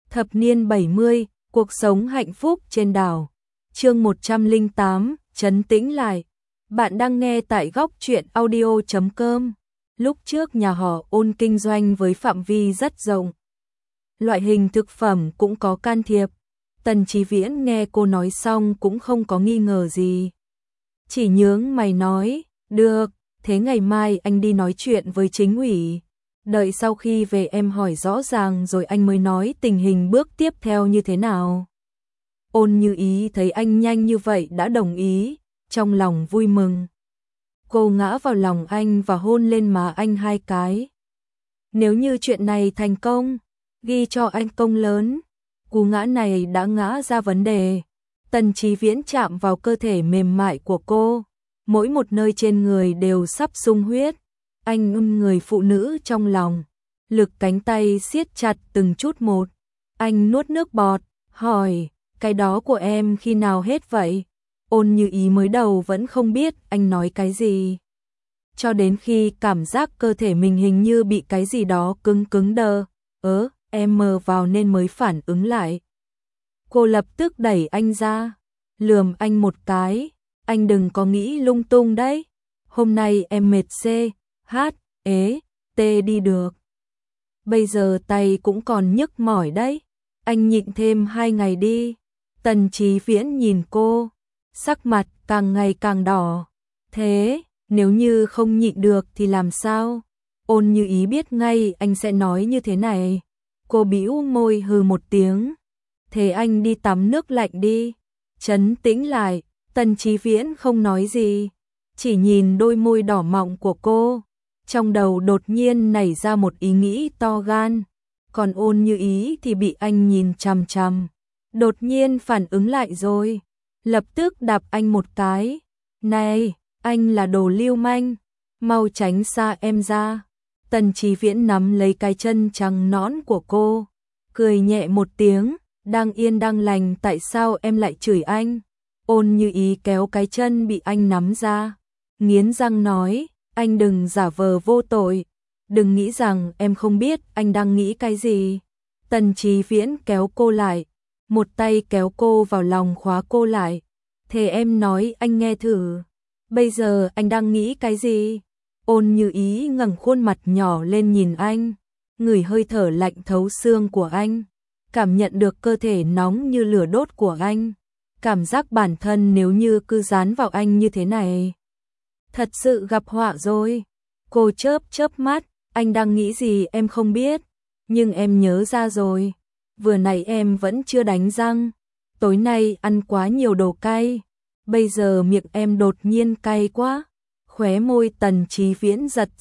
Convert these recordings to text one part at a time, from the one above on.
Thập niên 70, cuộc sống hạnh phúc trên đảo. Chương 108, trấn tĩnh lại. Bạn đang nghe tại góc truyện audio.com. Lúc trước nhà họ Ôn kinh doanh với phạm vi rất rộng. Loại hình thực phẩm cũng có can thiệp. Tần Chí Viễn nghe cô nói xong cũng không có nghi ngờ gì. Chỉ nhướng mày nói, được, thế ngày mai anh đi nói chuyện với chính ủy. Đợi sau khi về em hỏi rõ ràng rồi anh mới nói tình hình bước tiếp theo như thế nào. Ôn Như Ý thấy anh nhanh như vậy đã đồng ý, trong lòng vui mừng. Cô ngã vào lòng anh và hôn lên má anh 2 cái. Nếu như chuyện này thành công, ghi cho anh công lớn. Cú ngã này đã ngã ra vấn đề. Tần Chí Viễn chạm vào cơ thể mềm mại của cô, mỗi một nơi trên người đều sắp sung huyết. Anh người phụ nữ trong lòng, lực cánh tay siết chặt từng chút một. Anh nuốt nước bọt, hỏi, cái đó của em khi nào hết vậy? Ôn Như Ý mới đầu vẫn không biết anh nói cái gì. Cho đến khi cảm giác cơ thể mình hình như bị cái gì đó cứng đờ, em mờ vào nên mới phản ứng lại. Cô lập tức đẩy anh ra, lườm anh một cái, anh đừng có nghĩ lung tung đấy. Hôm nay em mệt đi được. Bây giờ tay cũng còn nhức mỏi đấy. Anh nhịn thêm 2 ngày đi. Tần Chí Viễn nhìn cô, sắc mặt càng ngày càng đỏ. Thế, nếu như không nhịn được thì làm sao? Ôn Như Ý biết ngay anh sẽ nói như thế này. Cô bĩu môi hừ một tiếng. Thế anh đi tắm nước lạnh đi. Trấn tĩnh lại, Tần Chí Viễn không nói gì, chỉ nhìn đôi môi đỏ mọng của cô. Trong đầu đột nhiên nảy ra một ý nghĩ to gan. Còn Ôn Như Ý thì bị anh nhìn chằm chằm. Đột nhiên phản ứng lại rồi. Lập tức đạp anh một cái. Này, anh là đồ lưu manh. Mau tránh xa em ra. Tần Chí Viễn nắm lấy cái chân trắng nõn của cô. Cười nhẹ một tiếng. Đang yên đang lành tại sao em lại chửi anh? Ôn Như Ý kéo cái chân bị anh nắm ra. Nghiến răng nói. Anh đừng giả vờ vô tội, đừng nghĩ rằng em không biết anh đang nghĩ cái gì. Tần Chí Viễn kéo cô lại, một tay kéo cô vào lòng khóa cô lại. Thế em nói anh nghe thử, bây giờ anh đang nghĩ cái gì? Ôn Như Ý ngẩng khuôn mặt nhỏ lên nhìn anh, ngửi hơi thở lạnh thấu xương của anh, cảm nhận được cơ thể nóng như lửa đốt của anh, cảm giác bản thân nếu như cứ dán vào anh như thế này. Thật sự gặp họa rồi. Cô chớp mắt, anh đang nghĩ gì em không biết, nhưng em nhớ ra rồi. Vừa nãy em vẫn chưa đánh răng, tối nay ăn quá nhiều đồ cay, bây giờ miệng em đột nhiên cay quá. Khóe môi Tần Chí Viễn giật.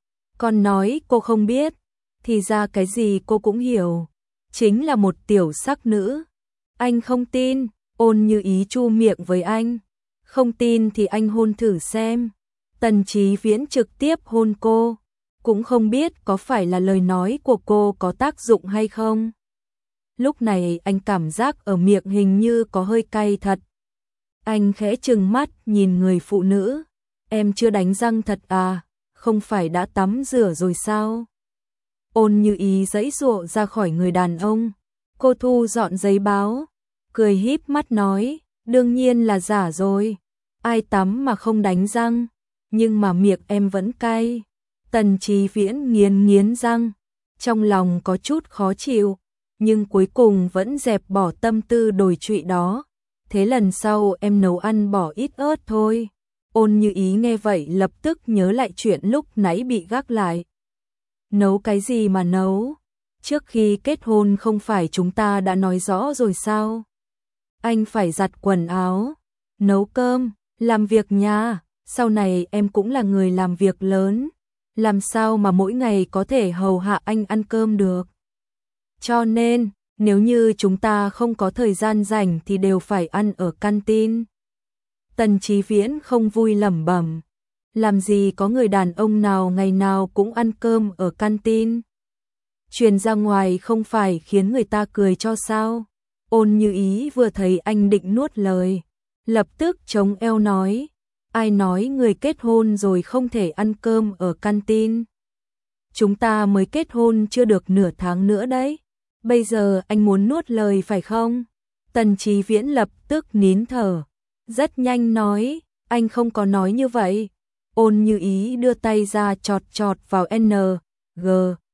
Còn nói cô không biết, thì ra cái gì cô cũng hiểu, chính là một tiểu sắc nữ. Anh không tin, Ôn Như Ý chu miệng với anh. Không tin thì anh hôn thử xem. Tần Chí Viễn trực tiếp hôn cô, cũng không biết có phải là lời nói của cô có tác dụng hay không. Lúc này anh cảm giác ở miệng hình như có hơi cay thật. Anh khẽ trừng mắt nhìn người phụ nữ. Em chưa đánh răng thật à, không phải đã tắm rửa rồi sao? Ôn Như Ý giãy giụa ra khỏi người đàn ông. Cô thu dọn giấy báo, cười híp mắt nói, đương nhiên là giả rồi. Ai tắm mà không đánh răng? Nhưng mà miệng em vẫn cay. Tần Chí Viễn nghiến răng, trong lòng có chút khó chịu, nhưng cuối cùng vẫn dẹp bỏ tâm tư đồi trụy đó. Thế lần sau em nấu ăn bỏ ít ớt thôi. Ôn Như Ý nghe vậy lập tức nhớ lại chuyện lúc nãy bị gác lại. Nấu cái gì mà nấu? Trước khi kết hôn không phải chúng ta đã nói rõ rồi sao? Anh phải giặt quần áo, nấu cơm, làm việc nhà. Sau này em cũng là người làm việc lớn, làm sao mà mỗi ngày có thể hầu hạ anh ăn cơm được. Cho nên, nếu như chúng ta không có thời gian rảnh thì đều phải ăn ở canteen. Tần Chí Viễn không vui lẩm bẩm, làm gì có người đàn ông nào ngày nào cũng ăn cơm ở canteen. Truyền ra ngoài không phải khiến người ta cười cho sao? Ôn Như Ý vừa thấy anh định nuốt lời, lập tức chống eo nói. Ai nói người kết hôn rồi không thể ăn cơm ở canteen? Chúng ta mới kết hôn chưa được nửa tháng nữa đấy. Bây giờ anh muốn nuốt lời phải không? Tần Chí Viễn lập tức nín thở. Rất nhanh nói, anh không có nói như vậy. Ôn Như Ý đưa tay ra chọt chọt vào N, G,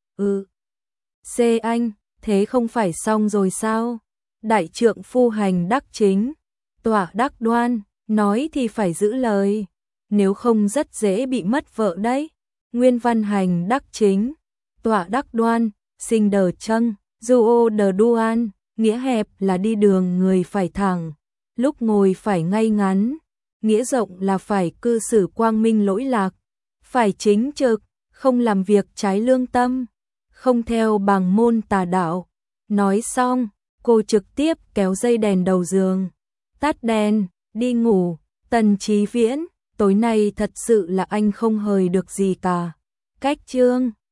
C anh, thế không phải xong rồi sao? Đại trượng phu hành đắc chính, tọa đắc đoan, nói thì phải giữ lời, nếu không rất dễ bị mất vợ đấy. Nguyên văn hành đắc chính, tọa đắc đoan, sinh đờ trăng, du ô đờ đoan, nghĩa hẹp là đi đường người phải thẳng, lúc ngồi phải ngay ngắn, nghĩa rộng là phải cư xử quang minh lỗi lạc, phải chính trực, không làm việc trái lương tâm, không theo bằng môn tà đạo. Nói xong, cô trực tiếp kéo dây đèn đầu giường, tắt đèn, đi ngủ. Tần Chí Viễn, tối nay thật sự là anh không hời được gì cả. Cách chương